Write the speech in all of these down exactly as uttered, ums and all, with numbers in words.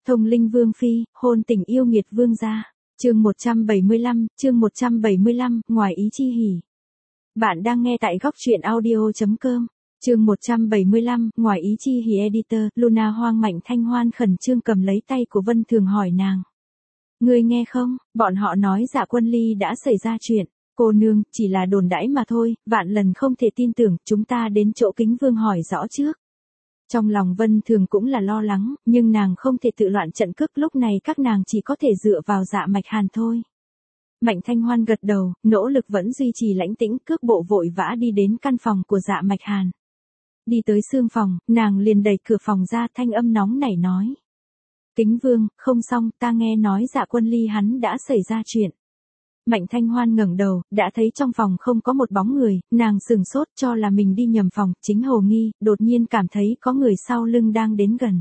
Thông linh vương phi, hôn tình yêu nghiệt vương gia. Chương một trăm bảy mươi lăm, chương một trăm bảy mươi lăm, ngoài ý chi hỉ. Bạn đang nghe tại góc truyện audio chấm com. Chương một trăm bảy mươi lăm, ngoài ý chi hỉ. Editor, Luna Hoang. Mạnh Thanh Hoan khẩn trương cầm lấy tay của Vân Thường hỏi nàng. Ngươi nghe không, bọn họ nói Dạ Quân Ly đã xảy ra chuyện. Cô nương, chỉ là đồn đãi mà thôi, vạn lần không thể tin tưởng, chúng ta đến chỗ Kính Vương hỏi rõ trước. Trong lòng Vân Thường cũng là lo lắng, nhưng nàng không thể tự loạn trận cước, lúc này các nàng chỉ có thể dựa vào Dạ Mạch Hàn thôi. Mạnh Thanh Hoan gật đầu, nỗ lực vẫn duy trì lãnh tĩnh, cước bộ vội vã đi đến căn phòng của Dạ Mạch Hàn. Đi tới xương phòng, nàng liền đẩy cửa phòng ra, thanh âm nóng nảy nói. Kính Vương, không xong, ta nghe nói Dạ Quân Ly hắn đã xảy ra chuyện. Mạnh Thanh Hoan ngẩng đầu, đã thấy trong phòng không có một bóng người, nàng sừng sốt cho là mình đi nhầm phòng, chính hồ nghi, đột nhiên cảm thấy có người sau lưng đang đến gần.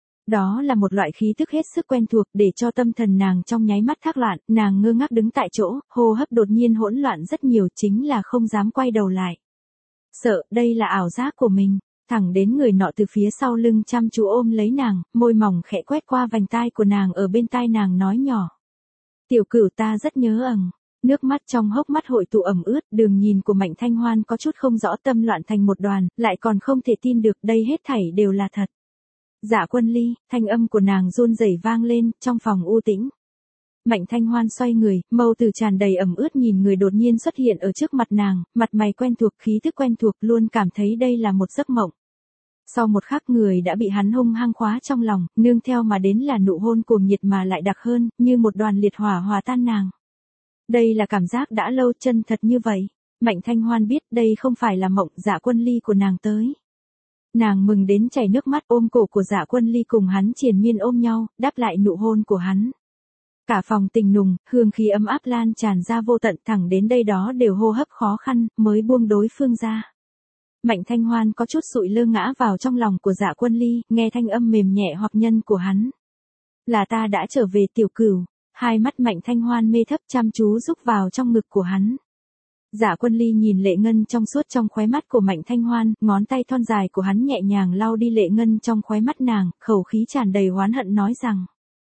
Đó là một loại khí tức hết sức quen thuộc, để cho tâm thần nàng trong nháy mắt thác loạn, nàng ngơ ngác đứng tại chỗ, hô hấp đột nhiên hỗn loạn rất nhiều, chính là không dám quay đầu lại. Sợ, đây là ảo giác của mình. Thẳng đến người nọ từ phía sau lưng chăm chú ôm lấy nàng, môi mỏng khẽ quét qua vành tai của nàng, ở bên tai nàng nói nhỏ. Tiểu Cửu, ta rất nhớ ẩn. Nước mắt trong hốc mắt hội tụ ẩm ướt, đường nhìn của Mạnh Thanh Hoan có chút không rõ, tâm loạn thành một đoàn, lại còn không thể tin được đây hết thảy đều là thật. Dạ Quân Ly, thanh âm của nàng run rẩy vang lên, trong phòng u tĩnh. Mạnh Thanh Hoan xoay người, mâu từ tràn đầy ẩm ướt nhìn người đột nhiên xuất hiện ở trước mặt nàng, mặt mày quen thuộc, khí thức quen thuộc, luôn cảm thấy đây là một giấc mộng. Sau một khắc người đã bị hắn hung hăng khóa trong lòng, nương theo mà đến là nụ hôn cuồng nhiệt mà lại đặc hơn, như một đoàn liệt hỏa hòa tan nàng. Đây là cảm giác đã lâu chân thật như vậy. Mạnh Thanh Hoan biết đây không phải là mộng, Dạ Quân Ly của nàng tới. Nàng mừng đến chảy nước mắt, ôm cổ của Dạ Quân Ly cùng hắn triền miên ôm nhau, đáp lại nụ hôn của hắn. Cả phòng tình nùng, hương khí ấm áp lan tràn ra vô tận, thẳng đến đây đó đều hô hấp khó khăn, mới buông đối phương ra. Mạnh Thanh Hoan có chút sụi lơ ngã vào trong lòng của Dạ Quân Ly, nghe thanh âm mềm nhẹ hoặc nhân của hắn. Là ta đã trở về, Tiểu Cửu. Hai mắt Mạnh Thanh Hoan mê thấp chăm chú rúc vào trong ngực của hắn. Dạ Quân Ly nhìn lệ ngân trong suốt trong khóe mắt của Mạnh Thanh Hoan, ngón tay thon dài của hắn nhẹ nhàng lau đi lệ ngân trong khóe mắt nàng, khẩu khí tràn đầy oán hận nói rằng.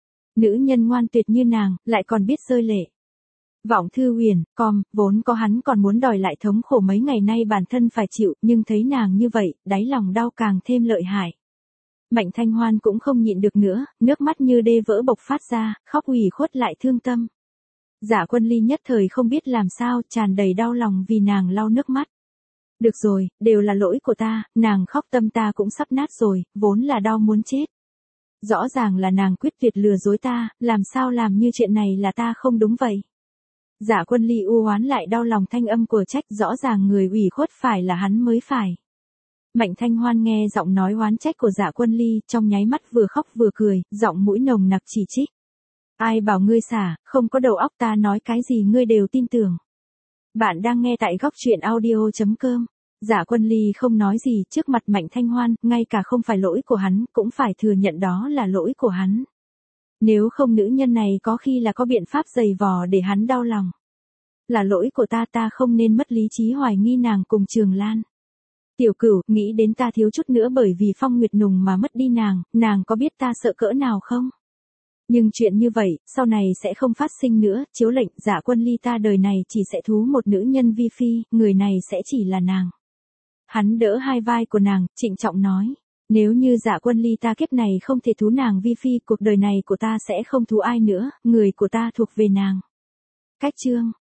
Nữ nhân ngoan tuyệt như nàng, lại còn biết rơi lệ. Vọng Thư Huyền, com, vốn có hắn còn muốn đòi lại thống khổ mấy ngày nay bản thân phải chịu, nhưng thấy nàng như vậy, đáy lòng đau càng thêm lợi hại. Mạnh Thanh Hoan cũng không nhịn được nữa, nước mắt như đê vỡ bộc phát ra, khóc ủy khuất lại thương tâm. Dạ Quân Ly nhất thời không biết làm sao, tràn đầy đau lòng vì nàng lau nước mắt. Được rồi, đều là lỗi của ta, nàng khóc tâm ta cũng sắp nát rồi, vốn là đau muốn chết. Rõ ràng là nàng quyết tuyệt lừa dối ta, làm sao làm như chuyện này là ta không đúng vậy. Dạ Quân Ly u oán lại đau lòng, thanh âm của trách, rõ ràng người ủy khuất phải là hắn mới phải. Mạnh Thanh Hoan nghe giọng nói oán trách của Dạ Quân Ly, trong nháy mắt vừa khóc vừa cười, giọng mũi nồng nặc chỉ trích. Ai bảo ngươi xả, không có đầu óc, ta nói cái gì ngươi đều tin tưởng. Bạn đang nghe tại góc truyện audio chấm com. Dạ Quân Ly không nói gì trước mặt Mạnh Thanh Hoan, ngay cả không phải lỗi của hắn, cũng phải thừa nhận đó là lỗi của hắn. Nếu không nữ nhân này có khi là có biện pháp giày vò để hắn đau lòng. Là lỗi của ta, ta không nên mất lý trí hoài nghi nàng cùng Trường Lan. Tiểu Cửu, nghĩ đến ta thiếu chút nữa bởi vì Phong Nguyệt Nùng mà mất đi nàng, nàng có biết ta sợ cỡ nào không? Nhưng chuyện như vậy, sau này sẽ không phát sinh nữa, chiếu lệnh Dạ Quân Ly ta đời này chỉ sẽ thú một nữ nhân vi phi, người này sẽ chỉ là nàng. Hắn đỡ hai vai của nàng, trịnh trọng nói. Nếu như Dạ Quân Ly ta kiếp này không thể thú nàng vi phi, cuộc đời này của ta sẽ không thú ai nữa, người của ta thuộc về nàng. Cách chương,